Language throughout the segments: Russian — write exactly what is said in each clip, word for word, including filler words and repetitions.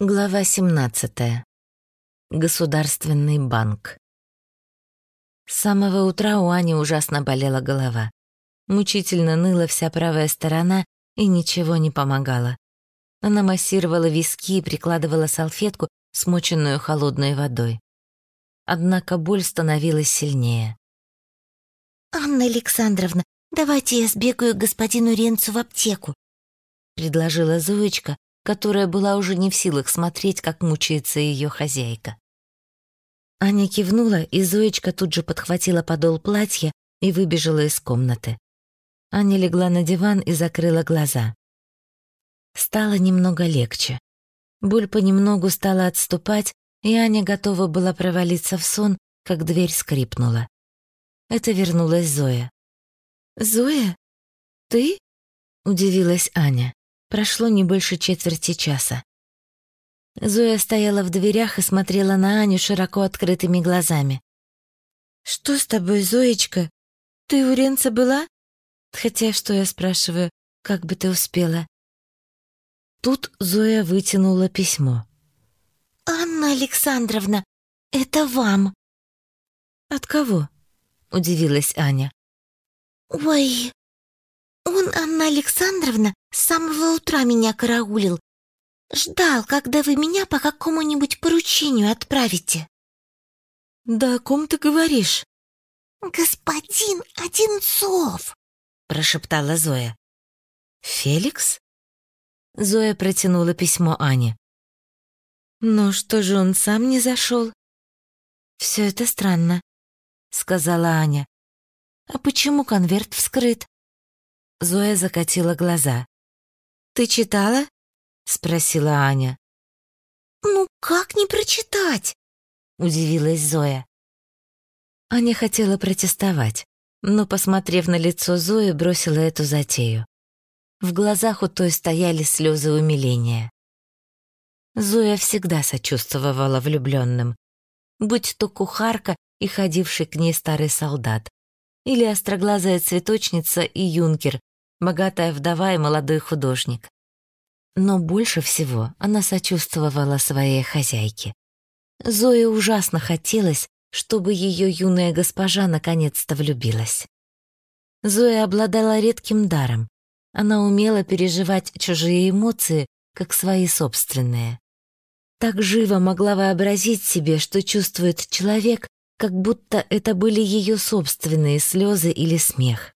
Глава семнадцатая. Государственный банк. С самого утра у Ани ужасно болела голова. Мучительно ныла вся правая сторона, и ничего не помогало. Она массировала виски и прикладывала салфетку, смоченную холодной водой. Однако боль становилась сильнее. «Анна Александровна, давайте я сбегаю к господину Ренцу в аптеку», — предложила Зоечка, которая была уже не в силах смотреть, как мучается ее хозяйка. Аня кивнула, и Зоечка тут же подхватила подол платья и выбежала из комнаты. Аня легла на диван и закрыла глаза. Стало немного легче. Боль понемногу стала отступать, и Аня готова была провалиться в сон, как дверь скрипнула. Это вернулась Зоя. «Зоя? Ты?» — удивилась Аня. Прошло не больше четверти часа. Зоя стояла в дверях и смотрела на Аню широко открытыми глазами. «Что с тобой, Зоечка? Ты у Ренца была? Хотя, что я спрашиваю, как бы ты успела?» Тут Зоя вытянула письмо. «Анна Александровна, это вам». «От кого?» — удивилась Аня. «Ой, он, Анна Александровна, с самого утра меня караулил. Ждал, когда вы меня по какому-нибудь поручению отправите». «Да о ком ты говоришь?» «Господин Одинцов», — прошептала Зоя. «Феликс?» Зоя протянула письмо Ане. «Но что же он сам не зашел?» «Все это странно», — сказала Аня. «А почему конверт вскрыт?» Зоя закатила глаза. «Ты читала?» — спросила Аня. «Ну как не прочитать?» — удивилась Зоя. Аня хотела протестовать, но, посмотрев на лицо Зои, бросила эту затею. В глазах у той стояли слезы умиления. Зоя всегда сочувствовала влюбленным, будь то кухарка и ходивший к ней старый солдат, или остроглазая цветочница и юнкер, богатая вдова и молодой художник. Но больше всего она сочувствовала своей хозяйке. Зое ужасно хотелось, чтобы ее юная госпожа наконец-то влюбилась. Зоя обладала редким даром. Она умела переживать чужие эмоции, как свои собственные. Так живо могла вообразить себе, что чувствует человек, как будто это были ее собственные слезы или смех.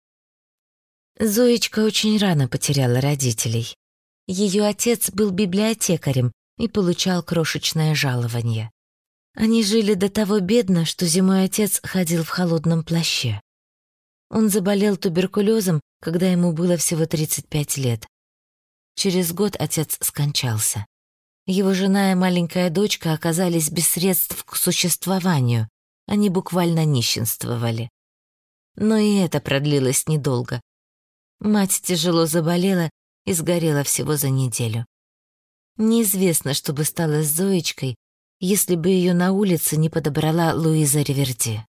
Зоечка очень рано потеряла родителей. Ее отец был библиотекарем и получал крошечное жалование. Они жили до того бедно, что зимой отец ходил в холодном плаще. Он заболел туберкулезом, когда ему было всего тридцать пять лет. Через год отец скончался. Его жена и маленькая дочка оказались без средств к существованию, они буквально нищенствовали. Но и это продлилось недолго. Мать тяжело заболела и сгорела всего за неделю. Неизвестно, что бы стало с Зоечкой, если бы ее на улице не подобрала Луиза Риверди.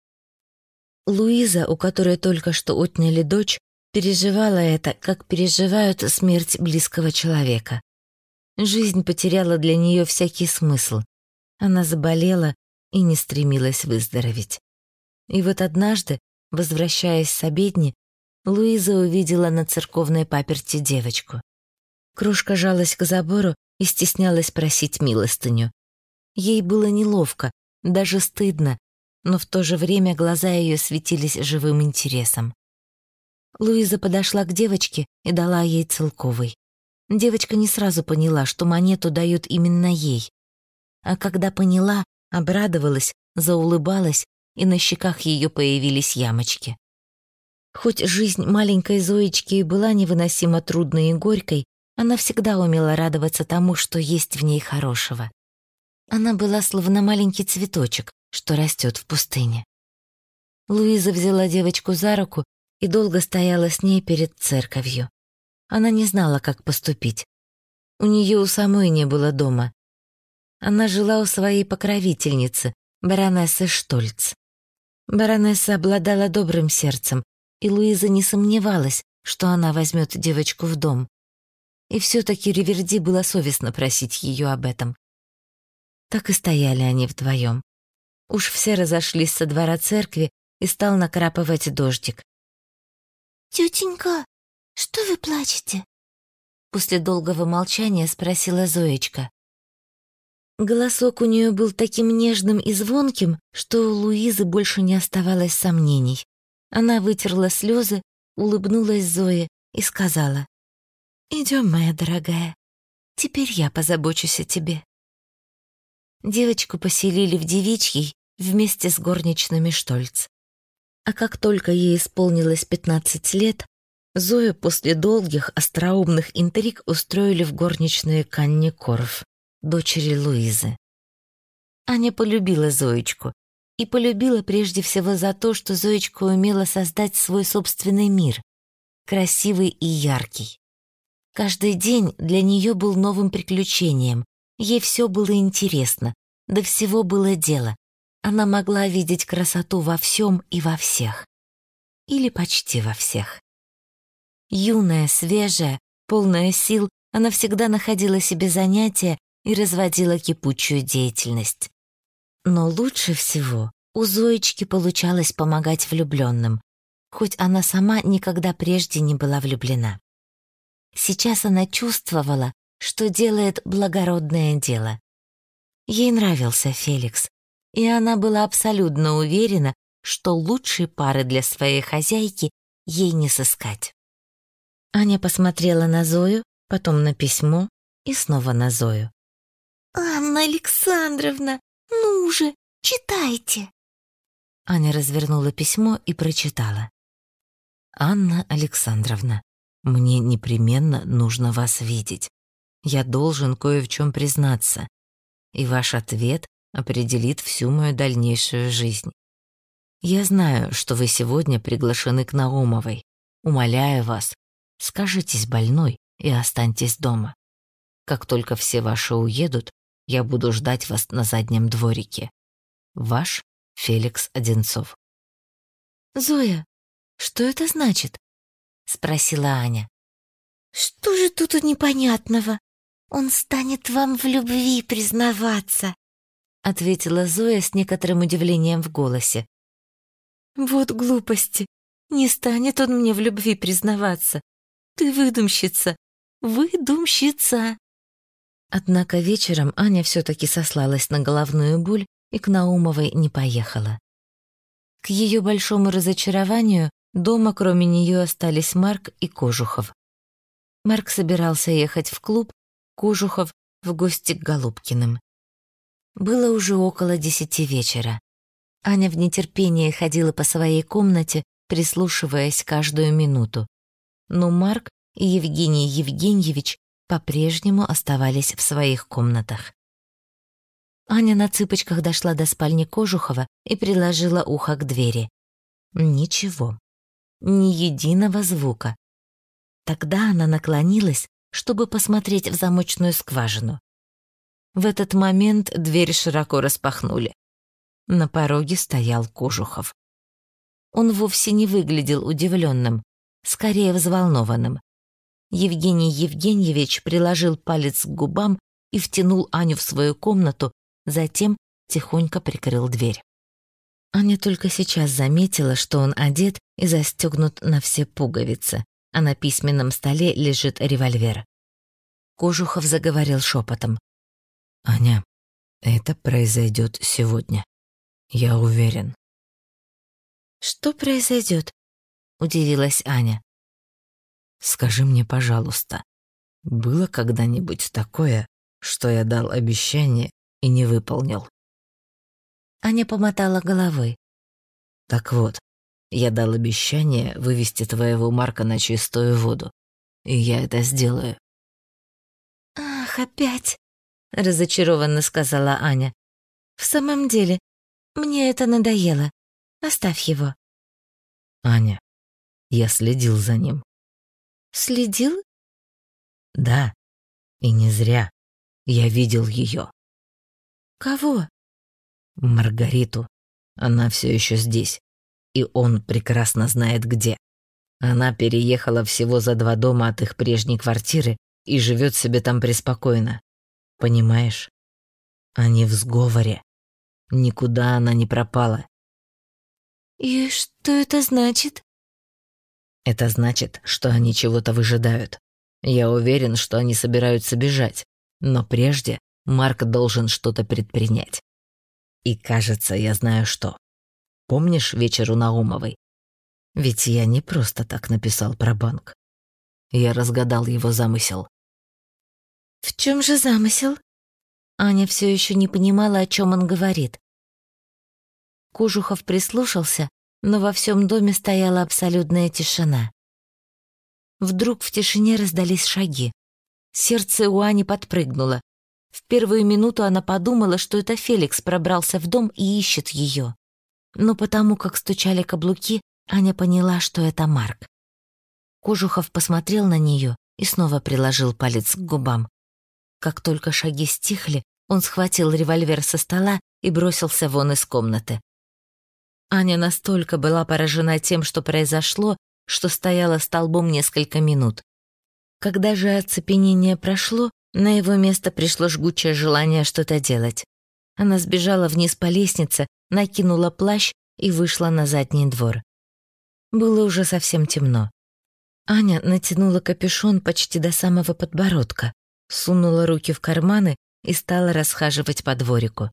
Луиза, у которой только что отняли дочь, переживала это, как переживают смерть близкого человека. Жизнь потеряла для нее всякий смысл. Она заболела и не стремилась выздороветь. И вот однажды, возвращаясь с обедни, Луиза увидела на церковной паперти девочку. Крошка жалась к забору и стеснялась просить милостыню. Ей было неловко, даже стыдно, но в то же время глаза ее светились живым интересом. Луиза подошла к девочке и дала ей целковый. Девочка не сразу поняла, что монету дают именно ей. А когда поняла, обрадовалась, заулыбалась, и на щеках ее появились ямочки. Хоть жизнь маленькой Зоечки и была невыносимо трудной и горькой, она всегда умела радоваться тому, что есть в ней хорошего. Она была словно маленький цветочек, что растет в пустыне. Луиза взяла девочку за руку и долго стояла с ней перед церковью. Она не знала, как поступить. У нее у самой не было дома. Она жила у своей покровительницы, баронессы Штольц. Баронесса обладала добрым сердцем, и Луиза не сомневалась, что она возьмет девочку в дом. И все-таки Риверди было совестно просить ее об этом. Так и стояли они вдвоем. Уж все разошлись со двора церкви, и стал накрапывать дождик. «Тетенька, что вы плачете?» После долгого молчания спросила Зоечка. Голосок у нее был таким нежным и звонким, что у Луизы больше не оставалось сомнений. Она вытерла слезы, улыбнулась Зое и сказала: «Идем, моя дорогая, теперь я позабочусь о тебе». Девочку поселили в девичьей вместе с горничными Штольц. А как только ей исполнилось пятнадцать лет, Зою после долгих остроумных интриг устроили в горничную к Анне Корф, дочери Луизы. Аня полюбила Зоечку, и полюбила прежде всего за то, что Зоечка умела создать свой собственный мир, красивый и яркий. Каждый день для нее был новым приключением, ей все было интересно, до всего было дело. Она могла видеть красоту во всем и во всех. Или почти во всех. Юная, свежая, полная сил, она всегда находила себе занятия и разводила кипучую деятельность. Но лучше всего у Зоечки получалось помогать влюбленным, хоть она сама никогда прежде не была влюблена. Сейчас она чувствовала, что делает благородное дело. Ей нравился Феликс, и она была абсолютно уверена, что лучшей пары для своей хозяйки ей не сыскать. Аня посмотрела на Зою, потом на письмо и снова на Зою. «Анна Александровна, ну же, читайте!» Аня развернула письмо и прочитала. «Анна Александровна, мне непременно нужно вас видеть. Я должен кое в чем признаться, и ваш ответ определит всю мою дальнейшую жизнь. Я знаю, что вы сегодня приглашены к Наумовой. Умоляю вас, скажитесь больной и останьтесь дома. Как только все ваши уедут, я буду ждать вас на заднем дворике. Ваш Феликс Одинцов». «Зоя, что это значит?» — спросила Аня. «Что же тут непонятного? Он станет вам в любви признаваться», — ответила Зоя с некоторым удивлением в голосе. «Вот глупости. Не станет он мне в любви признаваться. Ты выдумщица, выдумщица». Однако вечером Аня все-таки сослалась на головную боль и к Наумовой не поехала. К ее большому разочарованию дома кроме нее остались Марк и Кожухов. Марк собирался ехать в клуб, Кожухов в гости к Голубкиным. Было уже около десяти вечера. Аня в нетерпении ходила по своей комнате, прислушиваясь каждую минуту. Но Марк и Евгений Евгеньевич по-прежнему оставались в своих комнатах. Аня на цыпочках дошла до спальни Кожухова и приложила ухо к двери. Ничего. Ни единого звука. Тогда она наклонилась, чтобы посмотреть в замочную скважину. В этот момент дверь широко распахнули. На пороге стоял Кожухов. Он вовсе не выглядел удивленным, скорее взволнованным. Евгений Евгеньевич приложил палец к губам и втянул Аню в свою комнату, затем тихонько прикрыл дверь. Аня только сейчас заметила, что он одет и застегнут на все пуговицы, а на письменном столе лежит револьвер. Кожухов заговорил шепотом. «Аня, это произойдет сегодня. Я уверен». «Что произойдет?» — удивилась Аня. «Скажи мне, пожалуйста, было когда-нибудь такое, что я дал обещание и не выполнил?» Аня помотала головой. «Так вот, я дал обещание вывести твоего Марка на чистую воду, и я это сделаю». «Ах, опять!» — разочарованно сказала Аня. «В самом деле, мне это надоело. Оставь его». «Аня, я следил за ним». «Следил?» «Да, и не зря. Я видел ее». «Кого?» «Маргариту. Она все еще здесь, и он прекрасно знает где. Она переехала всего за два дома от их прежней квартиры и живет себе там преспокойно. Понимаешь?» Они в сговоре. Никуда она не пропала. И что это значит? Это значит, что они чего-то выжидают. Я уверен, что они собираются бежать. Но прежде Марк должен что-то предпринять. И кажется, я знаю что. Помнишь вечер у Наумовой? Ведь я не просто так написал про банк. Я разгадал его замысел. В чем же замысел? Аня все еще не понимала, о чем он говорит. Кожухов прислушался, но во всем доме стояла абсолютная тишина. Вдруг в тишине раздались шаги. Сердце у Ани подпрыгнуло. В первую минуту она подумала, что это Феликс пробрался в дом и ищет ее. Но потому как стучали каблуки, Аня поняла, что это Марк. Кожухов посмотрел на нее и снова приложил палец к губам. Как только шаги стихли, он схватил револьвер со стола и бросился вон из комнаты. Аня настолько была поражена тем, что произошло, что стояла столбом несколько минут. Когда же оцепенение прошло, на его место пришло жгучее желание что-то делать. Она сбежала вниз по лестнице, накинула плащ и вышла на задний двор. Было уже совсем темно. Аня натянула капюшон почти до самого подбородка, сунула руки в карманы и стала расхаживать по дворику.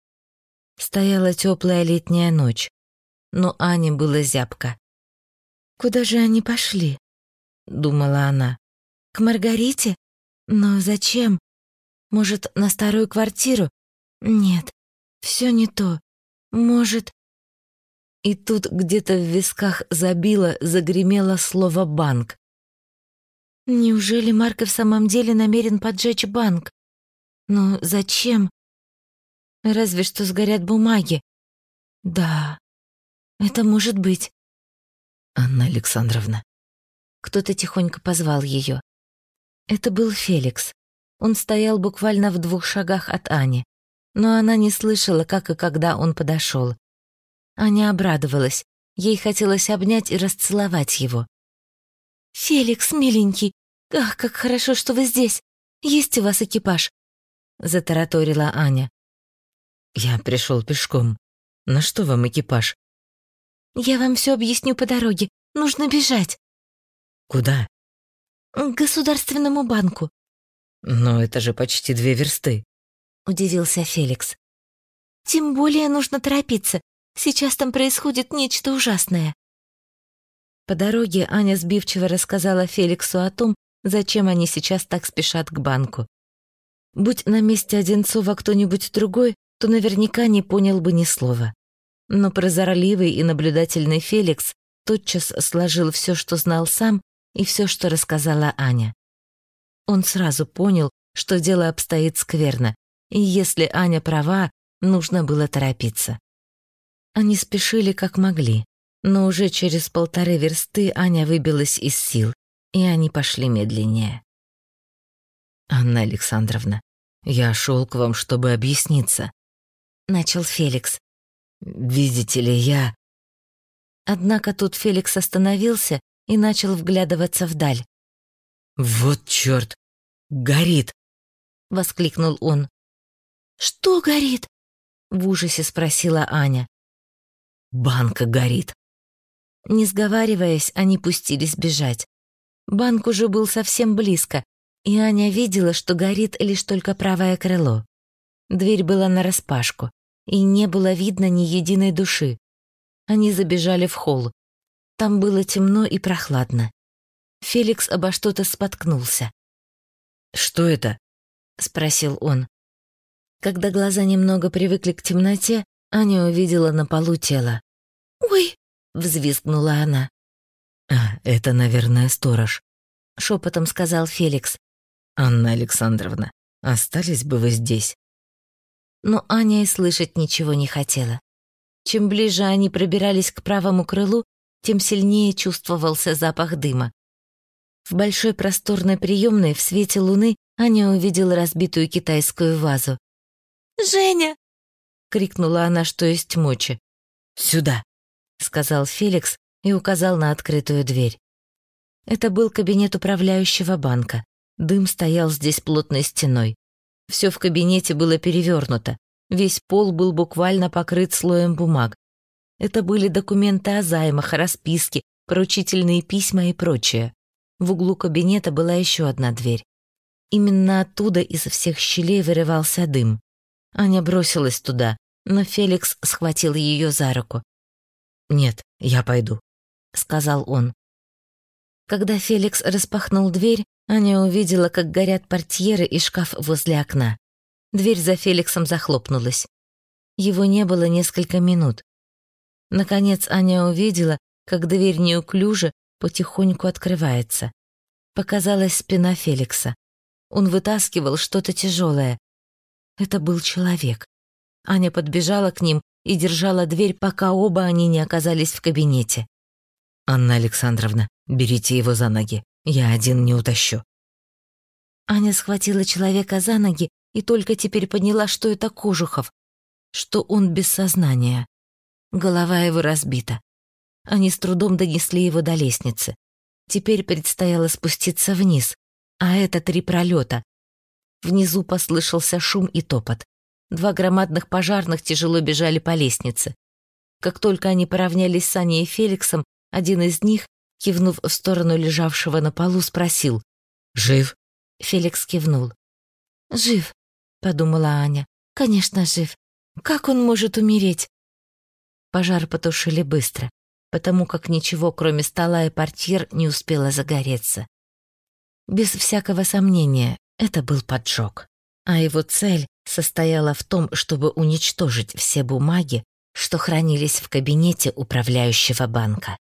Стояла теплая летняя ночь, но Ане было зябко. «Куда же они пошли?» — думала она. «К Маргарите? Но зачем? Может, на старую квартиру? Нет, все не то. Может...» И тут где-то в висках забило, загремело слово «банк». Неужели Марк в самом деле намерен поджечь банк? Но зачем? Разве что сгорят бумаги. Да, это может быть. Анна Александровна. Кто-то тихонько позвал ее. Это был Феликс. Он стоял буквально в двух шагах от Ани, но она не слышала, как и когда он подошел. Аня обрадовалась. Ей хотелось обнять и расцеловать его. «Феликс, миленький, ах, как хорошо, что вы здесь. Есть у вас экипаж?» — затараторила Аня. «Я пришел пешком. На что вам экипаж?» «Я вам все объясню по дороге. Нужно бежать». «Куда?» «К Государственному банку». «Но это же почти две версты», — удивился Феликс. «Тем более нужно торопиться. Сейчас там происходит нечто ужасное». По дороге Аня сбивчиво рассказала Феликсу о том, зачем они сейчас так спешат к банку. Будь на месте Одинцова кто-нибудь другой, то наверняка не понял бы ни слова. Но прозорливый и наблюдательный Феликс тотчас сложил все, что знал сам, и все, что рассказала Аня. Он сразу понял, что дело обстоит скверно, и если Аня права, нужно было торопиться. Они спешили как могли, но уже через полторы версты Аня выбилась из сил, и они пошли медленнее. «Анна Александровна, я шел к вам, чтобы объясниться», — начал Феликс. «Видите ли, я...» Однако тут Феликс остановился и начал вглядываться вдаль. «Вот чёрт! Горит!» — воскликнул он. «Что горит?» — в ужасе спросила Аня. «Банка горит!» Не сговариваясь, они пустились бежать. Банк уже был совсем близко, и Аня видела, что горит лишь только правое крыло. Дверь была нараспашку, и не было видно ни единой души. Они забежали в холл. Там было темно и прохладно. Феликс обо что-то споткнулся. «Что это?» — спросил он. Когда глаза немного привыкли к темноте, Аня увидела на полу тело. «Ой!» — взвизгнула она. «А, это, наверное, сторож», — шепотом сказал Феликс. «Анна Александровна, остались бы вы здесь». Но Аня и слышать ничего не хотела. Чем ближе они пробирались к правому крылу, тем сильнее чувствовался запах дыма. В большой просторной приемной в свете луны Аня увидела разбитую китайскую вазу. «Женя!» — крикнула она, что есть мочи. «Сюда!» — сказал Феликс и указал на открытую дверь. Это был кабинет управляющего банка. Дым стоял здесь плотной стеной. Все в кабинете было перевернуто. Весь пол был буквально покрыт слоем бумаг. Это были документы о займах, расписки, поручительные письма и прочее. В углу кабинета была еще одна дверь. Именно оттуда из всех щелей вырывался дым. Аня бросилась туда, но Феликс схватил ее за руку. «Нет, я пойду», — сказал он. Когда Феликс распахнул дверь, Аня увидела, как горят портьеры и шкаф возле окна. Дверь за Феликсом захлопнулась. Его не было несколько минут. Наконец Аня увидела, как дверь неуклюже потихоньку открывается. Показалась спина Феликса. Он вытаскивал что-то тяжелое. Это был человек. Аня подбежала к ним и держала дверь, пока оба они не оказались в кабинете. «Анна Александровна, берите его за ноги. Я один не утащу». Аня схватила человека за ноги и только теперь поняла, что это Кожухов, что он без сознания. Голова его разбита. Они с трудом донесли его до лестницы. Теперь предстояло спуститься вниз, а это три пролета. Внизу послышался шум и топот. Два громадных пожарных тяжело бежали по лестнице. Как только они поравнялись с Аней и Феликсом, один из них, кивнув в сторону лежавшего на полу, спросил: «Жив?» Феликс кивнул. «Жив», — подумала Аня. «Конечно, жив. Как он может умереть?» Пожар потушили быстро, потому как ничего, кроме стола и портьер, не успело загореться. Без всякого сомнения, это был поджог. А его цель состояла в том, чтобы уничтожить все бумаги, что хранились в кабинете управляющего банка.